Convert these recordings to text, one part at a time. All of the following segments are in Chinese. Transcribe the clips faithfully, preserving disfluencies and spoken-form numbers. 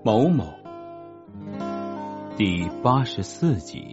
某某第八十四集。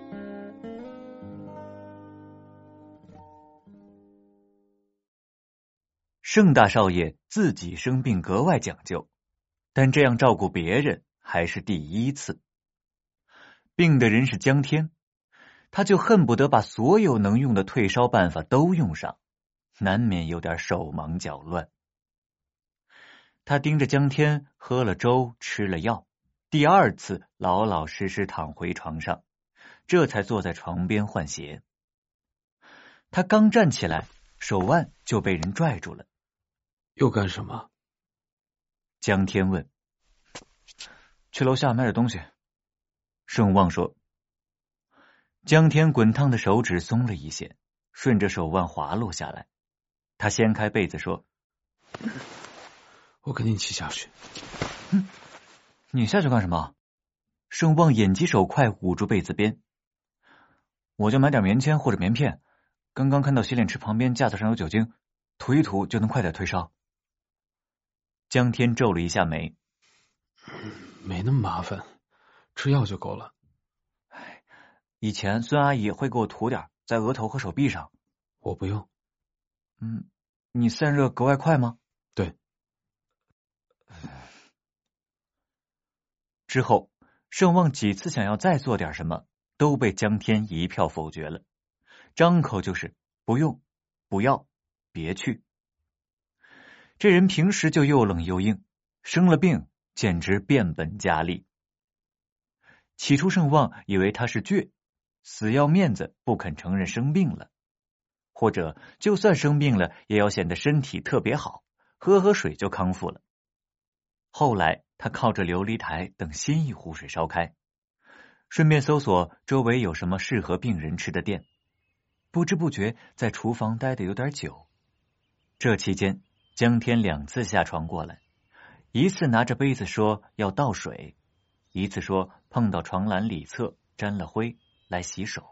盛大少爷自己生病格外讲究，但这样照顾别人还是第一次。病的人是江天，他就恨不得把所有能用的退烧办法都用上，难免有点手忙脚乱。他盯着江天喝了粥，吃了药，第二次老老实实躺回床上，这才坐在床边换鞋。他刚站起来，手腕就被人拽住了。 又干什么？ 江天问。去楼下买点东西。盛旺说。江天滚烫的手指松了一些，顺着手腕滑落下来。他掀开被子说： 我跟你一起下去。 嗯，你下去干什么？盛旺眼疾手快，捂住被子边。我就买点棉签或者棉片，刚刚看到洗脸池旁边架子上有酒精，涂一涂就能快点退烧。江天皱了一下眉。 没那么麻烦，吃药就够了。 以前孙阿姨会给我涂点在额头和手臂上。 我不用。 嗯，你散热格外快吗？ 对。 之后盛旺几次想要再做点什么，都被江天一票否决了，张口就是不用，不要，别去。这人平时就又冷又硬，生了病简直变本加厉。起初盛旺以为他是倔，死要面子不肯承认生病了，或者就算生病了也要显得身体特别好，喝喝水就康复了。后来他靠着琉璃台等新一壶水烧开，顺便搜索周围有什么适合病人吃的店，不知不觉在厨房待得有点久。这期间江天两次下床过来，一次拿着杯子说要倒水，一次说碰到床栏里侧沾了灰来洗手。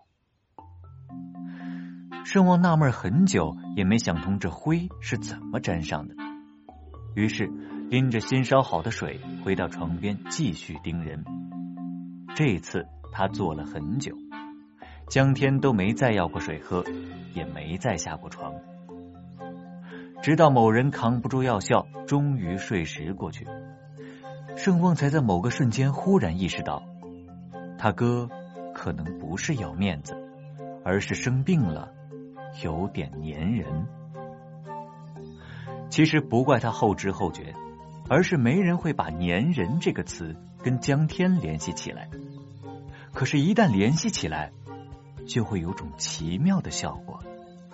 盛旺纳闷很久也没想通这灰是怎么沾上的，于是拎着新烧好的水回到床边继续盯人。这次他坐了很久，江天都没再要过水喝，也没再下过床，直到某人扛不住药效，终于睡时过去。盛旺才在某个瞬间忽然意识到，他哥可能不是要面子，而是生病了，有点粘人。其实不怪他后知后觉，而是没人会把粘人这个词跟江天联系起来。可是一旦联系起来，就会有种奇妙的效果。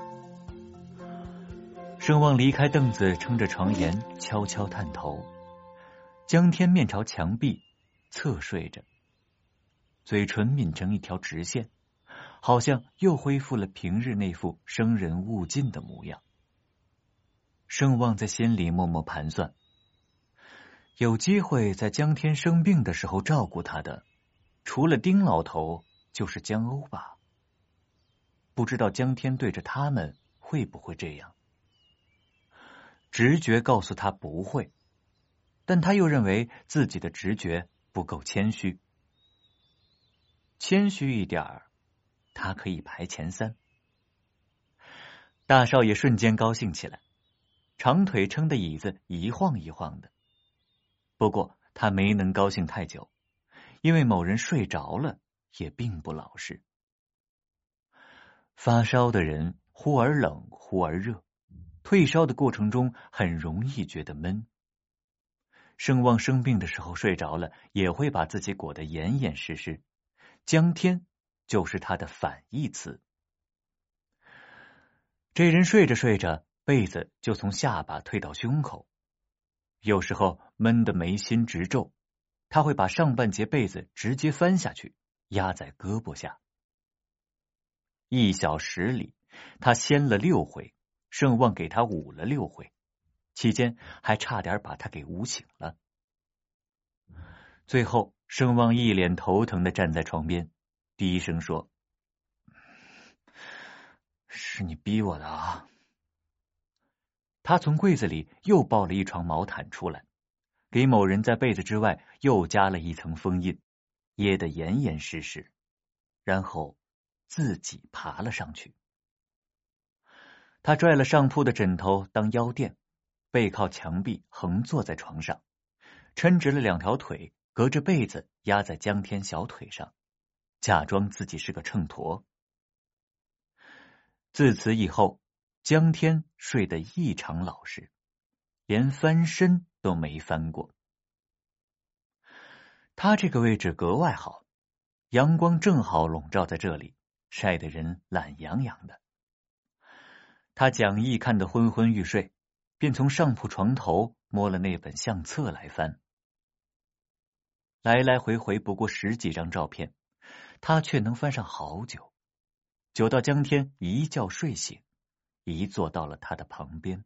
盛旺离开凳子，撑着床沿悄悄探头。江天面朝墙壁侧睡着，嘴唇抿成一条直线，好像又恢复了平日那副生人勿近的模样。盛旺在心里默默盘算，有机会在江天生病的时候照顾他的，除了丁老头就是江欧吧。不知道江天对着他们会不会这样。直觉告诉他不会，但他又认为自己的直觉不够谦虚。谦虚一点儿，他可以排前三。大少爷瞬间高兴起来，长腿撑的椅子一晃一晃的。不过他没能高兴太久，因为某人睡着了也并不老实。发烧的人忽而冷忽而热，退烧的过程中很容易觉得闷。盛旺生病的时候睡着了，也会把自己裹得严严实实，江天就是他的反义词。这人睡着睡着，被子就从下巴退到胸口，有时候闷得眉心直皱，他会把上半截被子直接翻下去，压在胳膊下。一小时里他掀了六回，盛旺给他捂了六回，期间还差点把他给捂醒了。最后盛旺一脸头疼的站在床边，低声说：是你逼我的啊。他从柜子里又抱了一床毛毯出来， 给某人在被子之外又加了一层封印，掖得严严实实，然后自己爬了上去。他拽了上铺的枕头当腰垫，背靠墙壁横坐在床上，抻直了两条腿，隔着被子压在江天小腿上，假装自己是个秤砣。自此以后，江天睡得异常老实，连翻身都没翻过。他这个位置格外好，阳光正好笼罩在这里，晒得人懒洋洋的。他讲义看得昏昏欲睡，便从上铺床头摸了那本相册来翻。来来回回不过十几张照片，他却能翻上好久，久到江天一觉睡醒，一坐到了他的旁边。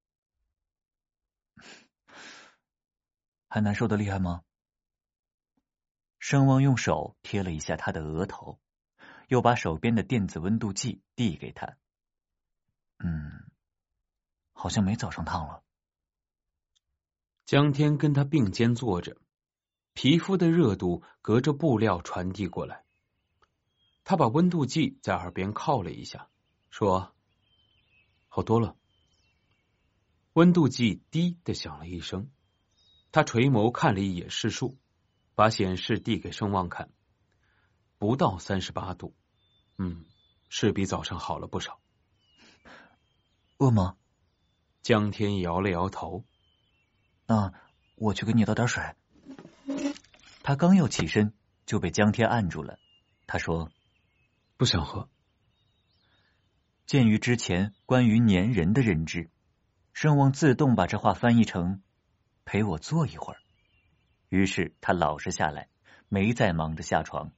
还难受的厉害吗？盛旺用手贴了一下他的额头，又把手边的电子温度计递给他。嗯，好像没早上烫了。 江天跟他并肩坐着，皮肤的热度隔着布料传递过来。他把温度计在耳边靠了一下，说：“好多了。”温度计滴的响了一声，他垂眸看了一眼视数，把显示递给盛旺看，不到三十八度，嗯，是比早上好了不少。 饿吗？ 江天摇了摇头。 那我去给你倒点水。他刚要起身，就被江天按住了。他说：“ 不想喝。” 鉴于之前关于粘人的认知，盛旺自动把这话翻译成“陪我坐一会儿”。于是他老实下来，没再忙着下床。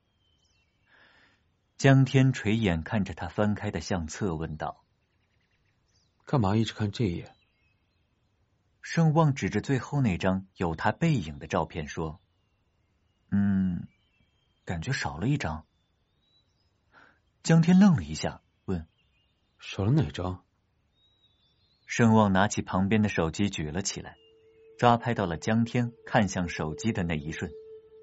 江天垂眼看着他翻开的相册，问道：“ 干嘛一直看这一页？” 盛旺指着最后那张有他背影的照片说：“嗯，感觉少了一张。”江天愣了一下，问：“ 少了哪张？” 盛旺拿起旁边的手机举了起来，抓拍到了江天看向手机的那一瞬。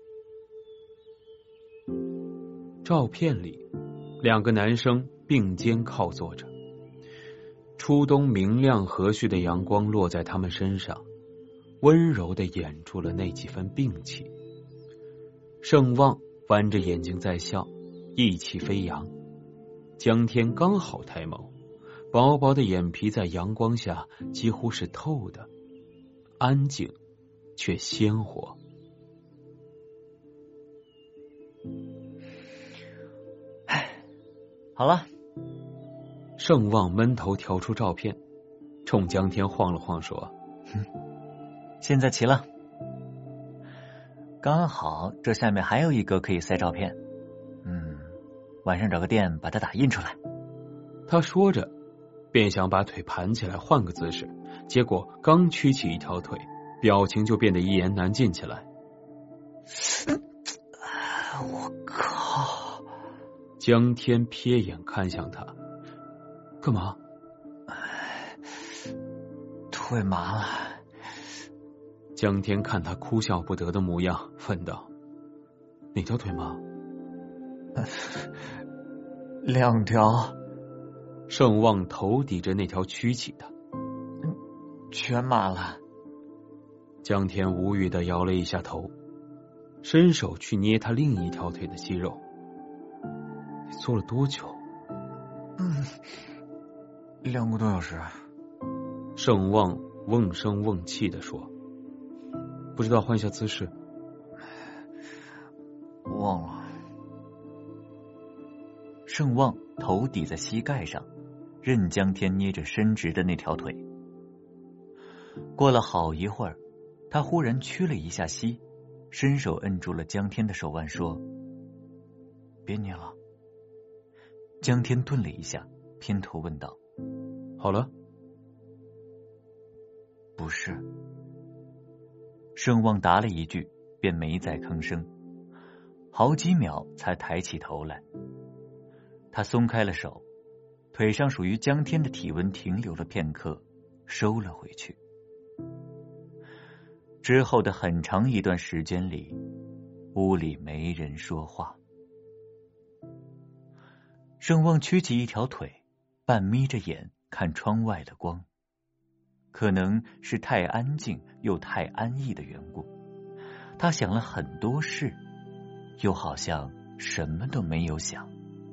照片里，两个男生并肩靠坐着，初冬明亮和煦的阳光落在他们身上，温柔地掩住了那几分病气。盛旺弯着眼睛在笑，意气飞扬。江天刚好抬眸，薄薄的眼皮在阳光下几乎是透的，安静却鲜活。 好了。 盛旺闷头调出照片，冲江天晃了晃说：“ 嗯，现在齐了。刚好这下面还有一个可以塞照片，嗯，晚上找个店把它打印出来。” 他说着便想把腿盘起来换个姿势，结果刚屈起一条腿，表情就变得一言难尽起来。 我靠！ 江天瞥眼看向他，干嘛？ 腿麻了。 江天看他哭笑不得的模样，问道：“哪条腿麻？” 两条。 盛旺头抵着那条曲起的， 全麻了。 江天无语的摇了一下头，伸手去捏他另一条腿的肌肉。你做了多久？ 嗯，两个多小时。 盛旺瓮声瓮气的说：“不知道换一下姿势？” 忘了。盛旺头抵在膝盖上，任江天捏着伸直的那条腿。过了好一会儿，他忽然屈了一下膝，伸手摁住了江天的手腕，说：“别捏了。”江天顿了一下，偏头问道：“ 好了？” 不是。盛旺答了一句，便没再吭声，好几秒才抬起头来。他松开了手，腿上属于江天的体温停留了片刻，收了回去。 之后的很长一段时间里，屋里没人说话。盛旺屈起一条腿，半眯着眼看窗外的光。可能是太安静又太安逸的缘故，他想了很多事，又好像什么都没有想。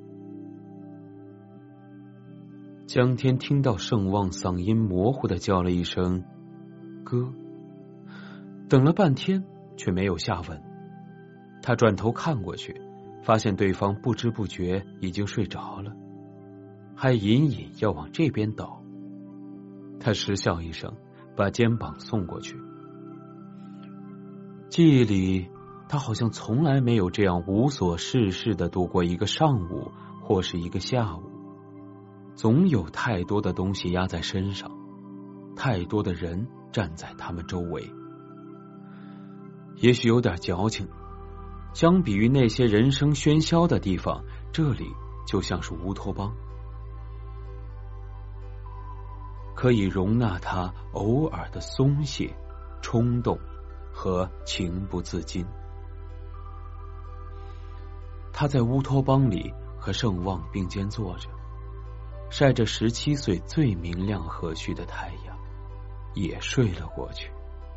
江天听到盛旺嗓音模糊的叫了一声哥，等了半天却没有下文。他转头看过去，发现对方不知不觉已经睡着了，还隐隐要往这边倒。他失笑一声，把肩膀送过去。记忆里，他好像从来没有这样无所事事的度过一个上午或是一个下午。总有太多的东西压在身上，太多的人站在他们周围。也许有点矫情，相比于那些人声喧嚣的地方，这里就像是乌托邦，可以容纳他偶尔的松懈、冲动和情不自禁。他在乌托邦里和盛旺并肩坐着，晒着十七岁最明亮和煦的太阳，也睡了过去。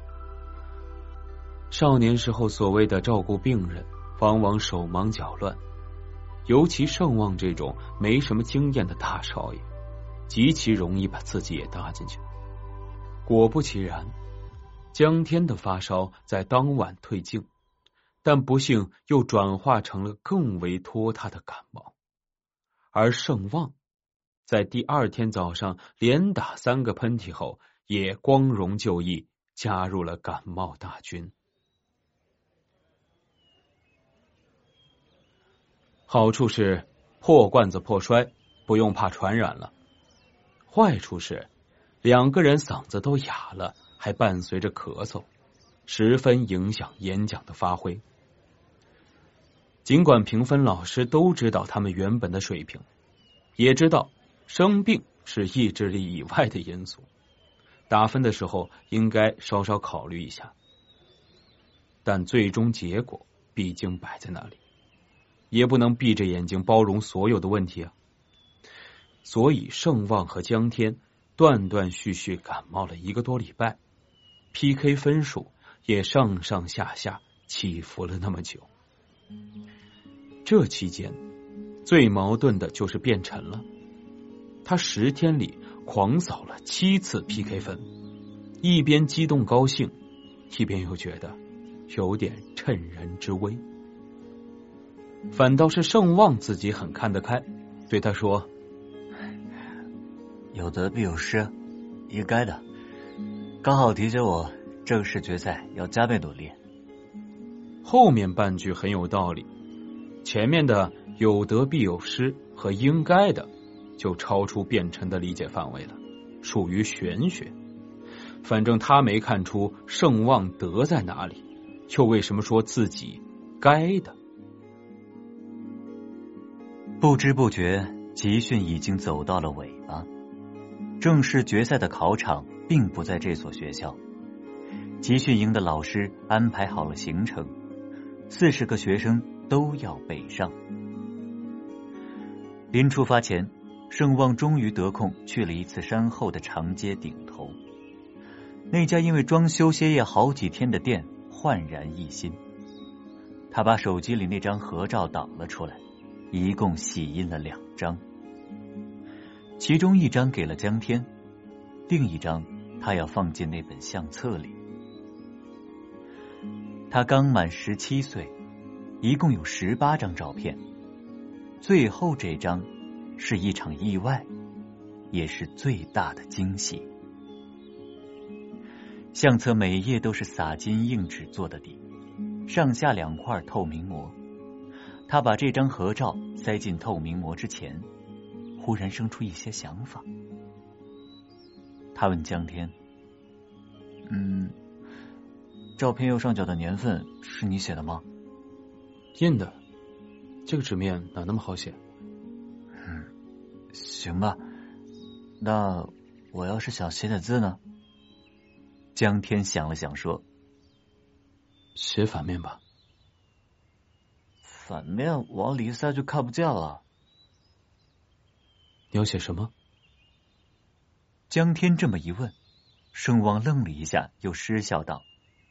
少年时候所谓的照顾病人，往往手忙脚乱，尤其盛旺这种没什么经验的大少爷，极其容易把自己也搭进去。果不其然，江天的发烧在当晚退尽，但不幸又转化成了更为拖沓的感冒。而盛旺在第二天早上连打三个喷嚏后，也光荣就义，加入了感冒大军。好处是破罐子破摔，不用怕传染了。坏处是两个人嗓子都哑了，还伴随着咳嗽，十分影响演讲的发挥。尽管评分老师都知道他们原本的水平，也知道生病是意志力以外的因素，打分的时候应该稍稍考虑一下，但最终结果毕竟摆在那里，也不能闭着眼睛包容所有的问题啊。所以盛旺和江天断断续续感冒了一个多礼拜， P K 分数也上上下下起伏了那么久。这期间最矛盾的就是卞晨了，他十天里狂扫了七次 P K 分，一边激动高兴，一边又觉得有点趁人之危。反倒是盛旺自己很看得开，对他说： 有得必有失，应该的，刚好提醒我正式决赛要加倍努力。 后面半句很有道理，前面的有得必有失和应该的就超出卞晨的理解范围了，属于玄学。反正他没看出盛旺得在哪里，又为什么说自己该的？ 不知不觉集训已经走到了尾巴，正式决赛的考场并不在这所学校。集训营的老师安排好了行程，四十个学生都要北上。临出发前，盛旺终于得空去了一次山后的长街顶头，那家因为装修歇业好几天的店焕然一新。他把手机里那张合照导了出来，一共洗印了两张，其中一张给了江天，另一张他要放进那本相册里。他刚满十七岁，一共有十八张照片，最后这张是一场意外，也是最大的惊喜。相册每页都是撒金硬纸做的底，上下两块透明膜。他把这张合照塞进透明膜之前，忽然生出一些想法。他问江天：嗯，照片右上角的年份是你写的吗？ 印的，这个纸面哪那么好写？ 嗯，行吧，那我要是想写点字呢？江天想了想说： 写反面吧。 反面往里塞就看不见了。 你要写什么？ 江天这么一问，圣王愣了一下，又失笑道：“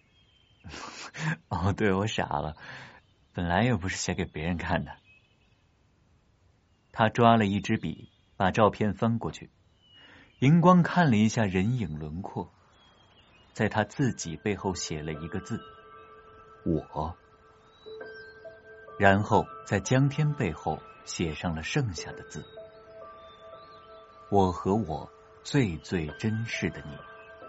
哦，对，我傻了，本来又不是写给别人看的。”他抓了一支笔，把照片翻过去，荧光看了一下人影轮廓，在他自己背后写了一个字：“我。”然后在江天背后写上了剩下的字：“我和我最最珍视的你。”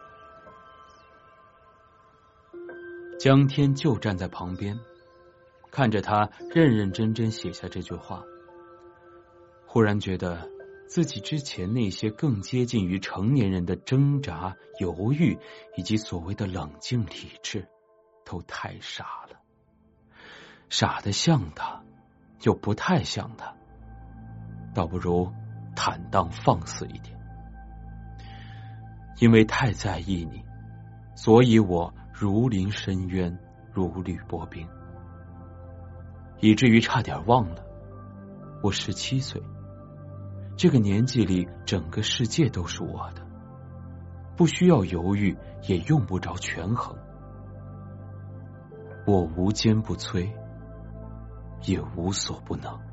江天就站在旁边，看着他认认真真写下这句话，忽然觉得自己之前那些更接近于成年人的挣扎、犹豫以及所谓的冷静理智，都太傻了，傻得像他，又不太像他，倒不如坦荡放肆一点。因为太在意你，所以我如临深渊，如履薄冰，以至于差点忘了我十七岁，这个年纪里整个世界都是我的，不需要犹豫，也用不着权衡。我无坚不摧，也无所不能。